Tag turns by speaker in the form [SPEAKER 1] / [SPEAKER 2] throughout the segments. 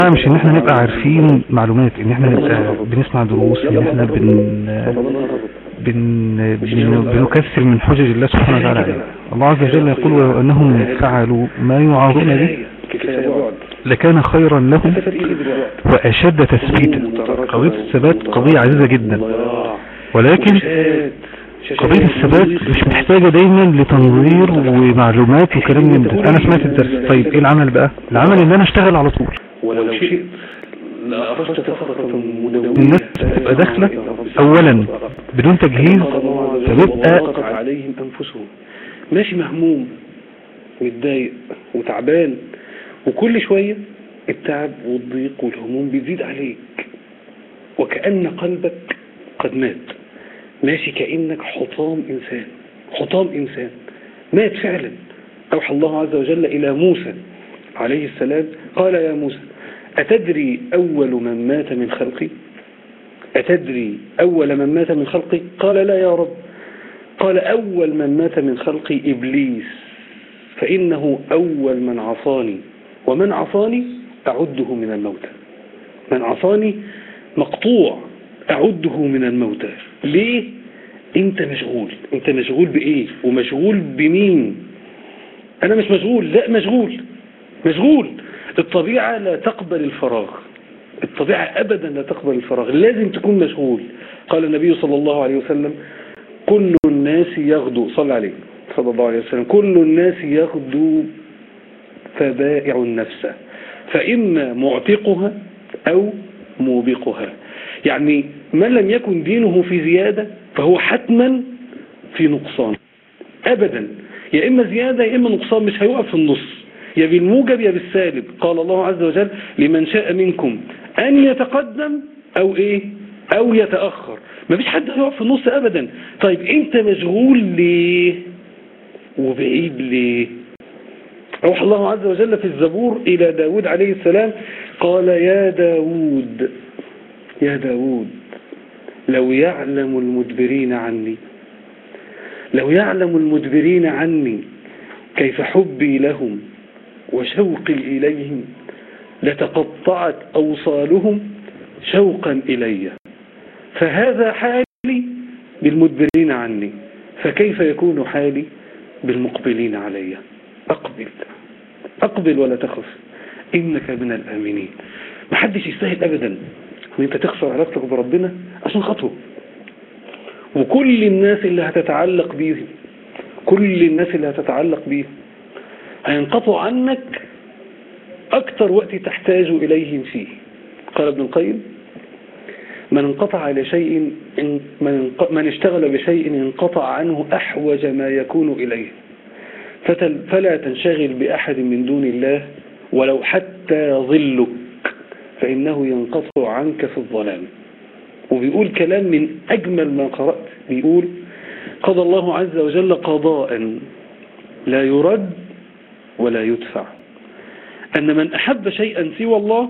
[SPEAKER 1] مش ان احنا نبقى عارفين معلومات، ان احنا نبقى بنسمع دروس، ان احنا بنكسل من حجج الله سبحانه وتعالى عليه. الله عز وجل يقول ولو انهم فعلوا ما يوعظون به لكان خيرا لهم واشد تثبيتا. قضية الثبات قضية عزيزة جدا، ولكن قضية الثبات مش محتاجة دايما لتنظير ومعلومات وكلام من ده. انا سمعت الدرس، طيب ايه العمل بقى؟ العمل ان انا اشتغل على طول.
[SPEAKER 2] ولو شئت لأخرجت كثرة مدونة.
[SPEAKER 1] الناس تبقى داخلة اولا بدون تجهيز،
[SPEAKER 2] فتبقى عليهم انفسهم ماشي مهموم متضايق وتعبان، وكل شوية التعب والضيق والهموم بيزيد عليك، وكأن قلبك قد مات، ماشي كأنك حطام إنسان مات فعلا. أوحى الله عز وجل إلى موسى عليه السلام قال يا موسى أتدري أول من مات من خلقي؟ أتدري أول من مات من خلقي؟ قال لا يا رب. قال أول من مات من خلقي إبليس، فإنه أول من عصاني، ومن عصاني أعده من الموتى. من عصاني مقطوع أعده من الموتى. ليه؟ أنت مشغول بإيه؟ ومشغول بمين؟ أنا مش مشغول، لا مشغول. الطبيعة لا تقبل الفراغ، الطبيعة أبدا لا تقبل الفراغ، لازم تكون مشغول. قال النبي صلى الله عليه وسلم كل الناس يغدو، صلى عليه صلى الله عليه وسلم، كل الناس يغدو فبائع النفس، فإما معتقها أو موبقها. يعني من لم يكن دينه في زيادة فهو حتما في نقصان أبدا، يا إما زيادة يا إما نقصان، مش هيوقف في النص، يا بالموجب يا بالسالب. قال الله عز وجل لمن شاء منكم أن يتقدم أو يتأخر. ما فيش حد هيقف في النص أبدا. طيب أنت مشغول ليه وبعيد ليه؟ أوحى الله عز وجل في الزبور إلى داود عليه السلام قال يا داود لو يعلم المدبرين عني كيف حبي لهم وشوقي إليهم لتقطعت أوصالهم شوقا إلي، فهذا حالي بالمدبرين عني، فكيف يكون حالي بالمقبلين علي؟ أقبل ولا تخف إنك من الآمنين. محدش يستاهل أبدا ان انت تخسر علاقتك بربنا عشان خطوه. وكل الناس اللي هتتعلق بيهم هينقطعوا عنك اكتر وقت تحتاج اليهم فيه. قال ابن القيم من اشتغل بشيء انقطع عنه احوج ما يكون اليه، فلا تنشغل بأحد من دون الله ولو حتى ظلك، فإنه ينقطع عنك في الظلام. وبيقول كلام من أجمل ما قرأت، بيقول قضى الله عز وجل قضاء لا يرد ولا يدفع، أن من أحب شيئا سوى الله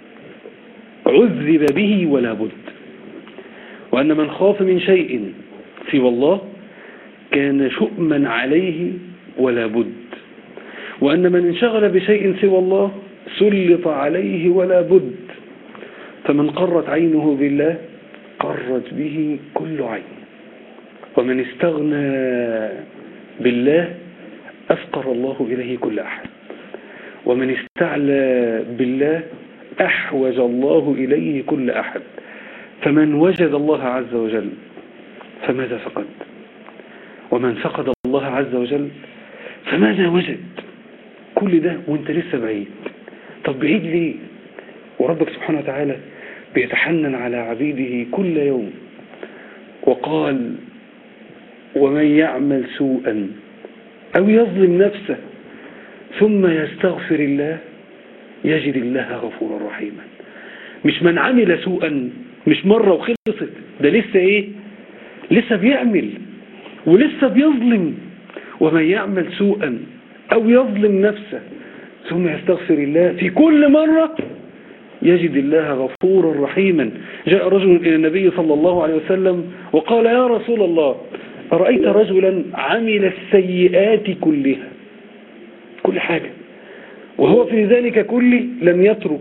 [SPEAKER 2] عذب به ولا بد، وأن من خاف من شيء سوى الله كان شؤما عليه ولا بد، وأن من انشغل بشيء سوى الله سلط عليه ولا بد، فمن قرت عينه بالله قرت به كل عين، ومن استغنى بالله أفقر الله إليه كل أحد، ومن استعلى بالله أحوج الله إليه كل أحد. فمن وجد الله عز وجل فماذا فقد؟ ومن فقد الله عز وجل فماذا وجد؟ كل ده وانت لسه بعيد. طب بعيد ليه؟ وربك سبحانه وتعالى بيتحنن على عبيده كل يوم وقال ومن يعمل سوءا أو يظلم نفسه ثم يستغفر الله يجد الله غفورا رحيما. مش من عمل سوءا مش مرة وخلصت، ده لسه لسه بيعمل ولسه بيظلم. ومن يعمل سوءا أو يظلم نفسه ثم يستغفر الله في كل مرة يجد الله غفورا رحيما. جاء رجل إلى النبي صلى الله عليه وسلم وقال يا رسول الله أرأيت رجلا عمل السيئات كلها، كل حاجة، وهو في ذلك كله لم يترك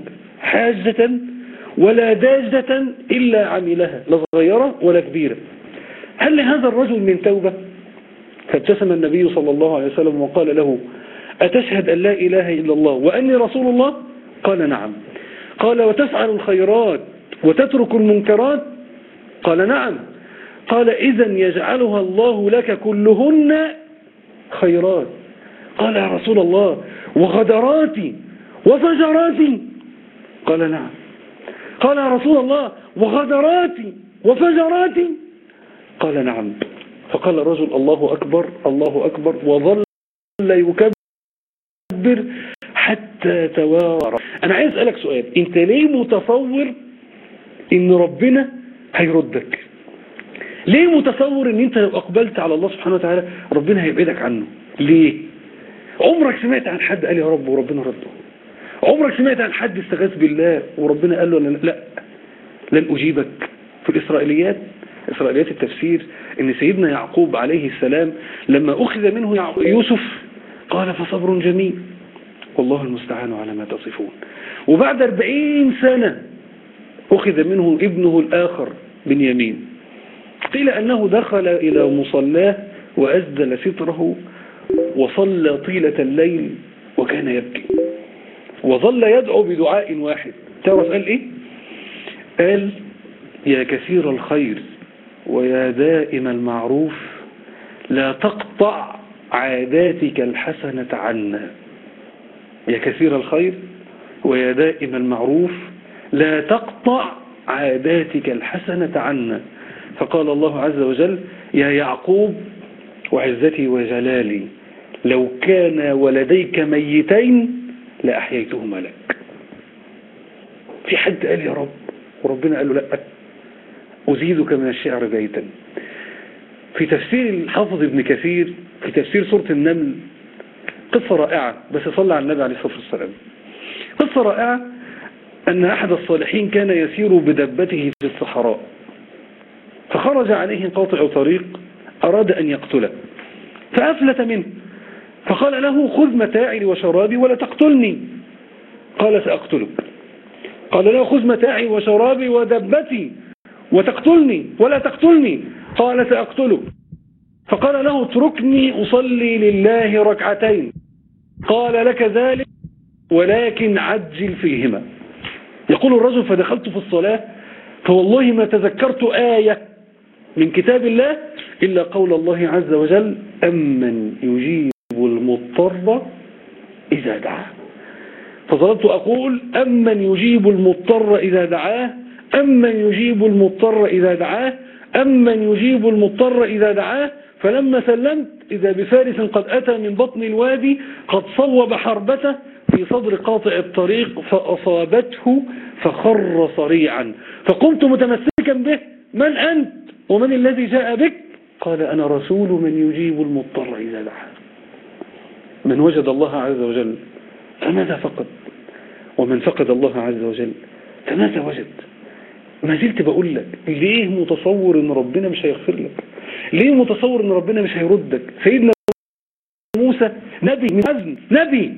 [SPEAKER 2] حاجة ولا داجة إلا عملها، لا صغيرة ولا كبيرة. هل لهذا الرجل من توبة؟ فابتسم النبي صلى الله عليه وسلم وقال له: أتشهد أن لا إله إلا الله وأني رسول الله؟ قال: نعم. قال: وتفعل الخيرات وتترك المنكرات؟ قال: نعم. قال: إذن يجعلها الله لك كلهن خيرات. قال: يا رسول الله وغدراتي وفجراتي؟ قال: نعم. قال: يا رسول الله وغدراتي وفجراتي؟ قال: نعم. فقال الرجل: الله أكبر الله أكبر، وظل يكبر حتى توارى. أنا عايز أسألك سؤال، أنت ليه متصور إن ربنا هيردك؟ ليه متصور إن أنت لو أقبلت على الله سبحانه وتعالى ربنا هيبعدك عنه؟ ليه؟ عمرك سمعت عن حد قال يا رب وربنا رده؟ عمرك سمعت عن حد استغاث بالله وربنا قال له لا لن أجيبك؟ في إسرائيليات التفسير إن سيدنا يعقوب عليه السلام لما أخذ منه يوسف قال: فصبر جميل والله المستعان على ما تصفون. وبعد 40 سنة أخذ منه ابنه الآخر بنيامين. قيل أنه دخل إلى مصلاه وأسدل ستره وصلى طيلة الليل وكان يبكي وظل يدعو بدعاء واحد. تعرف قال إيه؟ قال: يا كثير الخير ويا دائم المعروف لا تقطع عاداتك الحسنة عنا. يا كثير الخير ويا دائم المعروف لا تقطع عاداتك الحسنة عنا. فقال الله عز وجل: يا يعقوب وعزتي وجلالي لو كان ولديك ميتين لأحييتهما لك. في حد قال يا رب وربنا قال له لا، أزيدك من الشعر بيتا. في تفسير الحافظ ابن كثير في تفسير سورة النمل قصة رائعة، بس صلى على النبي عليه الصلاة والسلام. قصة رائعة أن أحد الصالحين كان يسير بدبته في الصحراء، فخرج عليه قاطع طريق أراد أن يقتله فأفلت منه، فقال له: خذ متاعي وشرابي ولا تقتلني. قال: سأقتلك. قال له: خذ متاعي وشرابي ودبتي وتقتلني ولا تقتلني. قال: سأقتلك. فقال له: اتركني أصلي لله ركعتين. قال: لك ذلك ولكن عجل فيهما. يقول الرجل: فدخلت في الصلاة فوالله ما تذكرت آية من كتاب الله إلا قول الله عز وجل: أمن يجيب المضطر إذا دعاه. فظلت أقول: أمن يجيب المضطر إذا دعاه، أمن يجيب المضطر إذا دعاه، أمن يجيب المضطر إذا دعاه. فلما سلمت إذا بفارس قد أتى من بطن الوادي قد صوب حربته في صدر قاطع الطريق فأصابته فخر صريعا. فقمت متمسكا به: من أنت ومن الذي جاء بك؟ قال: أنا رسول من يجيب المضطر إذا دعاه. من وجد الله عز وجل فماذا فقد؟ ومن فقد الله عز وجل فماذا وجد؟ ما زلت بقول لك: ليه متصور ان ربنا مش هيغفر لك؟ ليه متصور ان ربنا مش هيردك؟ سيدنا موسى نبي من أذن، نبي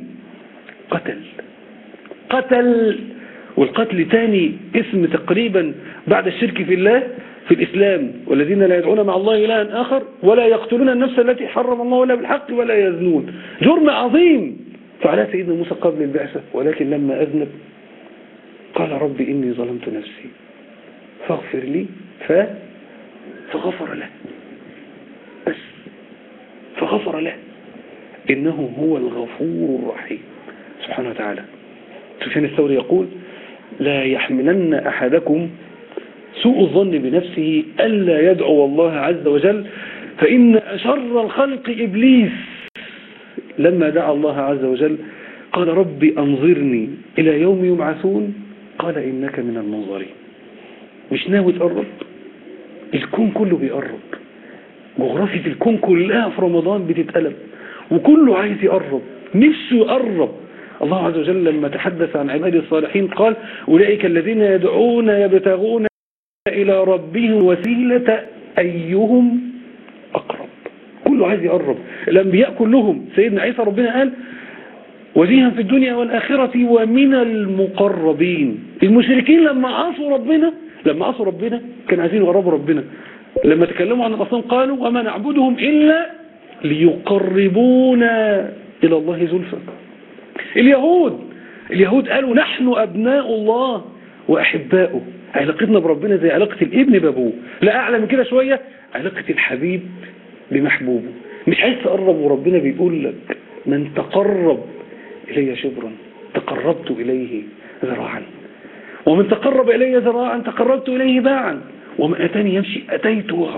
[SPEAKER 2] قتل، والقتل تاني اسم تقريبا بعد الشرك في الله في الإسلام: والذين لا يدعون مع الله إلها آخر ولا يقتلون النفس التي حرم الله ولا بالحق ولا يزنون. جرم عظيم فعلى سيدنا موسى قبل البعثة، ولكن لما أذنب قال: ربي إني ظلمت نفسي فاغفر لي فغفر له. بس فغفر له، إنه هو الغفور الرحيم سبحانه وتعالى. سفيان الثوري يقول: لا يحملن أحدكم سوء الظن بنفسه ألا يدعو الله عز وجل، فإن شر الخلق إبليس لما دعا الله عز وجل قال: ربي أنظرني إلى يوم يبعثون. قال: إنك من المنظرين. مش ناوي تقرب؟ الكون كله بيقرب، جغرافية الكون كلها في رمضان بتتقلب، وكله عايز يقرب، نفسه يقرب. الله عز وجل لما تحدث عن عباده الصالحين قال: أولئك الذين يدعون يبتغون إلى ربهم وسيلة أيهم أقرب. كله عايز يقرب. الأنبياء كلهم، سيدنا عيسى ربنا قال: وجيها في الدنيا والآخرة ومن المقربين. المشركين لما عصوا ربنا كانوا عايزين يقربوا ربنا. لما تكلموا عن الأصنام قالوا وما نعبدهم إلا ليقربونا إلى الله زلفى. اليهود قالوا نحن أبناء الله وأحباؤه. علاقتنا بربنا زي علاقة الابن بابوه، لا أعلى من كده شوية، علاقة الحبيب بمحبوبه. مش عايز تقرب وربنا بيقول لك من تقرب إلي شبرا تقربت إليه ذراعا، ومن تقرب إلي ذراعا تقربت إليه باعا، ومن أتاني يمشي أتيته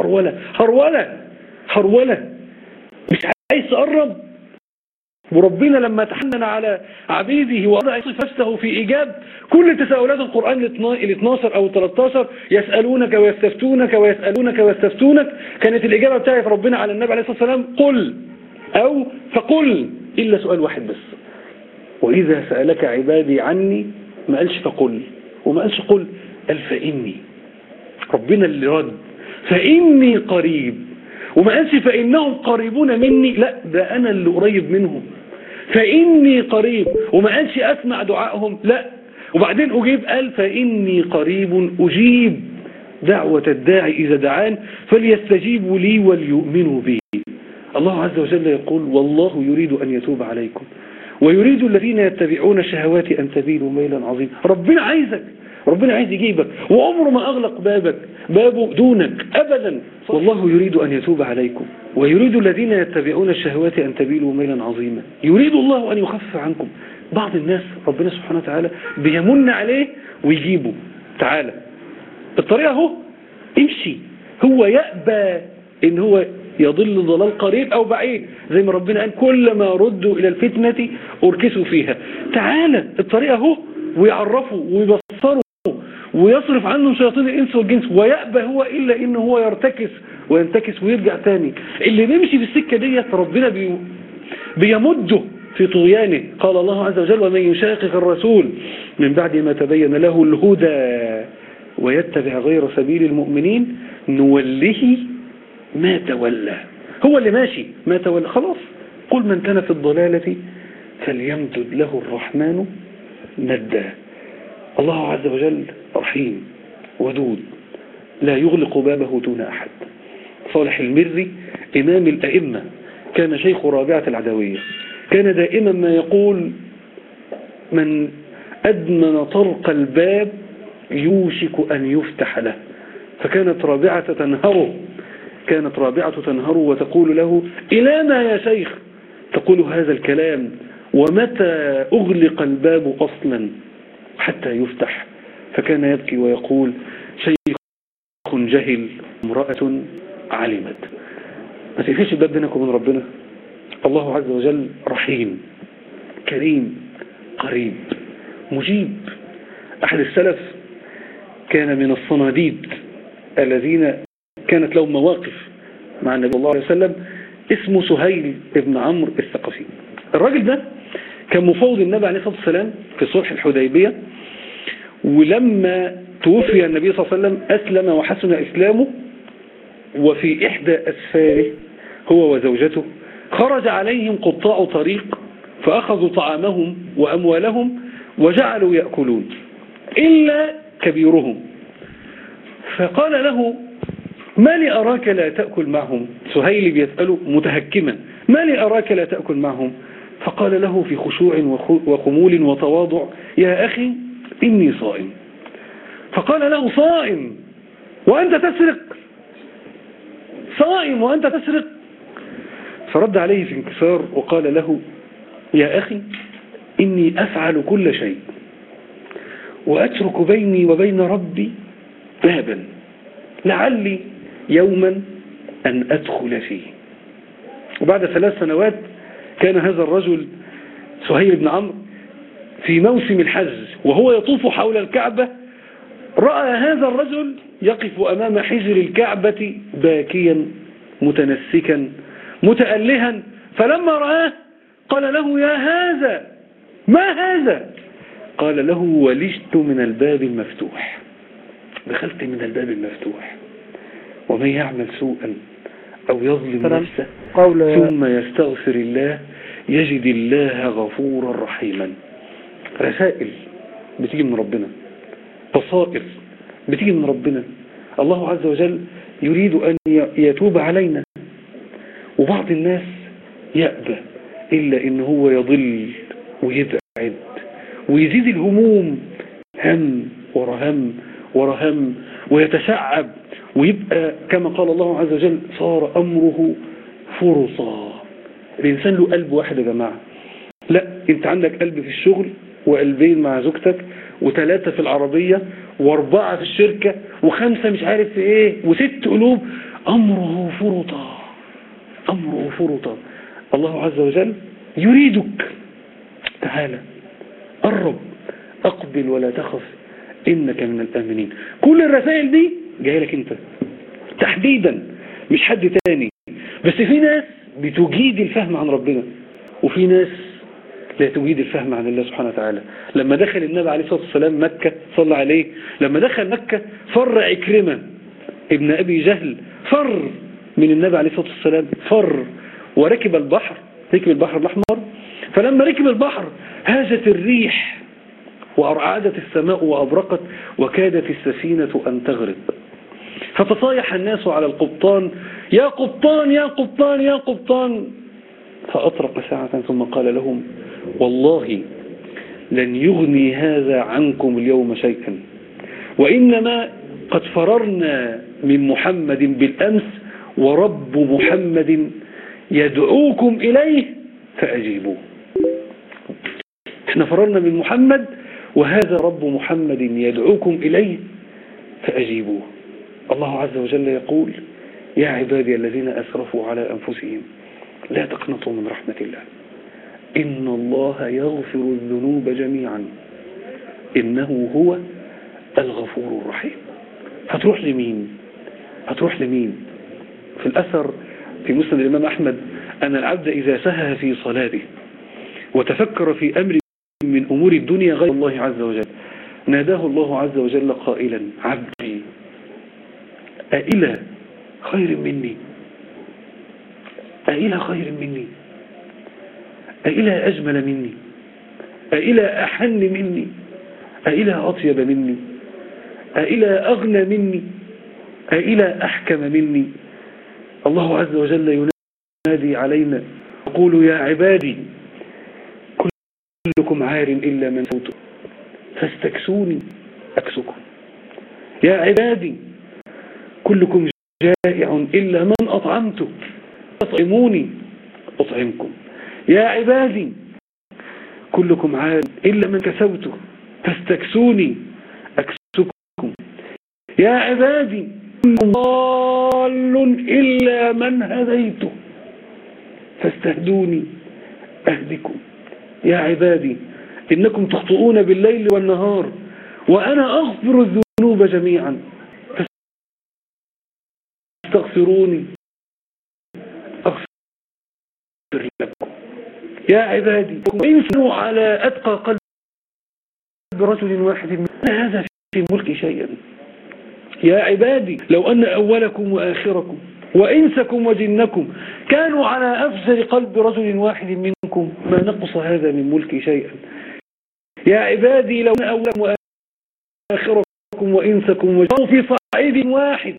[SPEAKER 2] هرولة. مش عايز تقرب. وربنا لما تحنن على عبيده ووضع نفسه في إيجاب كل تساؤلات القرآن ال 12 أو 13 يسألونك ويستفتونك، كانت الإجابة بتاعت ربنا على النبي عليه الصلاة والسلام قل أو فقل، إلا سؤال واحد بس. وإذا سألك عبادي عني، ما قالش فقل وما قالش قل، قال فإني. ربنا اللي رد فإني قريب، وما قالش فإنهم قريبون مني، لا ده أنا اللي قريب منهم. فإني قريب، وما قالش أسمع دعائهم، لا. وبعدين أجيب، قال فإني قريب أجيب دعوة الداعي إذا دعان فليستجيبوا لي وليؤمنوا بي. الله عز وجل يقول والله يريد أن يتوب عليكم ويريد الذين يتبعون الشهوات أن تميلوا ميلا عظيما. ربنا عايزك، ربنا عايز يجيبك، وعمره ما أغلق بابه دونك أبدا. والله يريد أن يتوب عليكم ويريد الذين يتبعون الشهوات أن تميلوا ميلا عظيما. يريد الله أن يخفف عنكم. بعض الناس ربنا سبحانه وتعالى بيمن عليه ويجيبه، تعالى الطريقة اهو امشي. هو يأبى ان هو يضل ضلال قريب او بعيد، زي ما ربنا قال كلما ردوا الى الفتنة اركسوا فيها. تعالى الطريقة اهو، ويعرفوا ويبصروا ويصرف عنهم شياطين الانس والجنس، ويأبى هو الا ان هو يرتكس وينتكس ويرجع تاني. اللي بيمشي بالسكة ديت ربنا بيمده في طغيانه. قال الله عز وجل ومن يشاقق الرسول من بعد ما تبين له الهدى ويتبع غير سبيل المؤمنين نوله ما تولى. هو اللي ماشي ما تولى خلاص. قل من كان في الضلالة فليمدد له الرحمن مدا. الله عز وجل رحيم ودود لا يغلق بابه دون أحد. صالح المري إمام الأئمة كان شيخ رابعة العدوية، كان دائما ما يقول من أدمن طرق الباب يوشك أن يفتح له. فكانت رابعة تنهره وتقول له إلى ما يا شيخ تقول هذا الكلام، ومتى أغلق الباب أصلا حتى يفتح؟ فكان يبكي ويقول شيخ جهل امرأة علمت. ما تقفلش الباب بينك وبين ربنا. الله عز وجل رحيم كريم قريب مجيب. أحد السلف كان من الصناديد الذين كانت لهم مواقف مع النبي صلى الله عليه وسلم، اسمه سهيل ابن عمرو الثقفي. الراجل ده كان مفوض النبي عليه الصلاة والسلام في صلح الحديبية، ولما توفي النبي صلى الله عليه وسلم أسلم وحسن إسلامه، وفي إحدى أسفاره هو وزوجته خرج عليهم قطاع طريق فأخذوا طعامهم وأموالهم وجعلوا يأكلون إلا كبيرهم، فقال له ما لي أراك لا تأكل معهم؟ سهيل بيسأله متهكما ما لي أراك لا تأكل معهم؟ فقال له في خشوع وخمول وتواضع يا أخي إني صائم. فقال له صائم وأنت تسرق؟ صائم وأنت تسرق؟ فرد عليه في انكسار وقال له يا أخي إني أفعل كل شيء وأترك بيني وبين ربي بابا لعلي يوما أن أدخل فيه. وبعد 3 سنوات كان هذا الرجل سهيل بن عمرو في موسم الحج وهو يطوف حول الكعبة، رأى هذا الرجل يقف أمام حجر الكعبة باكيا متنسكا متألها، فلما رآه قال له يا هذا ما هذا؟ قال له ولجت من الباب المفتوح، دخلت من الباب المفتوح. ومن يعمل سوءا أو يظلم نفسه ثم يستغفر الله يجد الله غفورا رحيما. رسائل بتيجي من ربنا، بصائر بتيجي من ربنا. الله عز وجل يريد أن يتوب علينا، وبعض الناس يأبى إلا إن هو يضل ويبعد ويزيد الهموم، هم ورا هم ورا هم، ويتشعب ويبقى كما قال الله عز وجل صار أمره فرصا. الإنسان له قلب واحد يا جماعة، لا انت عندك قلب في الشغل، وقلبين مع زوجتك، وثلاثة في العربية، واربعة في الشركة، وخمسة مش عارف في ايه، وست قلوب. أمره فرطا، أمره فرطا. الله عز وجل يريدك، تعالى قرب، أقبل ولا تخف إنك من الآمنين. كل الرسائل دي جاية لك انت تحديدا، مش حد تاني. بس في ناس بتجيد الفهم عن ربنا، وفي ناس لا تجيد الفهم عن الله سبحانه وتعالى. لما دخل النبي عليه الصلاة والسلام مكة، صلى عليه، لما دخل مكة فر عكرمة ابن أبي جهل، فر من النبي عليه الصلاة والسلام، فر وركب البحر، ركب البحر الأحمر. فلما ركب البحر هاجت الريح وأرعدت السماء وأبرقت، وكادت السفينة أن تغرق. فتصايح الناس على القبطان: يا قبطان يا قبطان يا قبطان. فأطرق ساعة ثم قال لهم: والله لن يغني هذا عنكم اليوم شيئا، وإنما قد فررنا من محمد بالأمس، ورب محمد يدعوكم إليه فأجيبوه. احنا فررنا من محمد، وهذا رب محمد يدعوكم إليه فأجيبوه. الله عز وجل يقول: يا عبادي الذين أسرفوا على أنفسهم لا تقنطوا من رحمة الله، إن الله يغفر الذنوب جميعا إنه هو الغفور الرحيم. هتروح لمين؟ هتروح لمين؟ في الأثر في مسند الإمام أحمد أن العبد إذا سهى في صلاته وتفكر في أمر من أمور الدنيا غير الله عز وجل، ناداه الله عز وجل قائلا: عبدي أإلى خير مني، أإلى خير مني، أإلى أجمل مني، أإلى أحن مني، أإلى أطيب مني، أإلى أغنى مني، أإلى أحكم مني. الله عز وجل ينادي علينا يقول: يا عبادي كلكم عار إلا من فوته فاستكسوني أكسكم. يا عبادي كلكم جائع إلا من أطعمته أطعموني أطعمكم. يا عبادي كلكم عار إلا من كسوته فاستكسوني أكسكم. يا عبادي كلكم ضال إلا من هديته فاستهدوني أهدكم. يا عبادي إنكم تخطئون بالليل والنهار وأنا أغفر الذنوب جميعا فاستغفروني أغفر لكم. يا عبادي انسوا على أتقى قلب رجل واحد من هذا في الملك شيئا. يا عبادي لو أن أولكم وآخركم وإنسكم وجنكم كانوا على أفجر قلب رجل واحد منكم ما نقص هذا من ملك شيئا. يا عبادي لو أن أولكم وآخركم وإنسكم وجنكم في صعيد واحد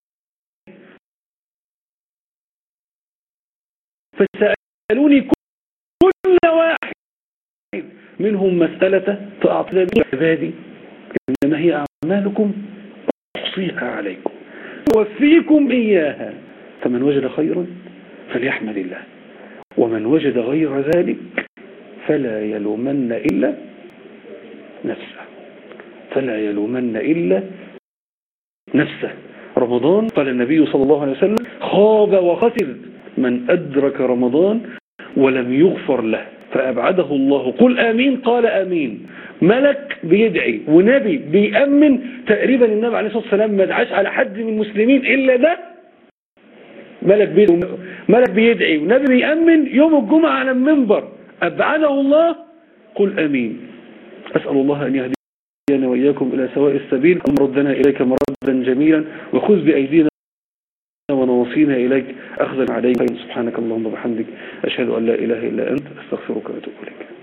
[SPEAKER 2] فسألوني كل واحد منهم مسألة فأعطينا عبادي إنما هي أعمالكم أحصيها عليكم ووفيكم إياها فمن وجد خيرا فليحمد الله ومن وجد غير ذلك فلا يلومن إلا نفسه. فلا يلومن إلا نفسه. رمضان قال النبي صلى الله عليه وسلم: خاب وخسر من أدرك رمضان ولم يغفر له فأبعده الله. قل آمين. قال آمين. ملك بيدعي ونبي بيأمن. تقريبا النبي عليه الصلاة والسلام ما دعاش على حد من المسلمين إلا ده. ملك بيدعي ونبي بيأمن يوم الجمعة على المنبر. أبعده الله. قل آمين. أسأل الله أن يهدينا وإياكم إلى سواء السبيل. ردنا إليك مردا جميلا وخذ بأيدينا ونواصينا مخلصين إليك أخذا عليك. سبحانك اللهم وبحمدك، أشهد أن لا إله إلا أنت، أستغفرك وأتوب إليك.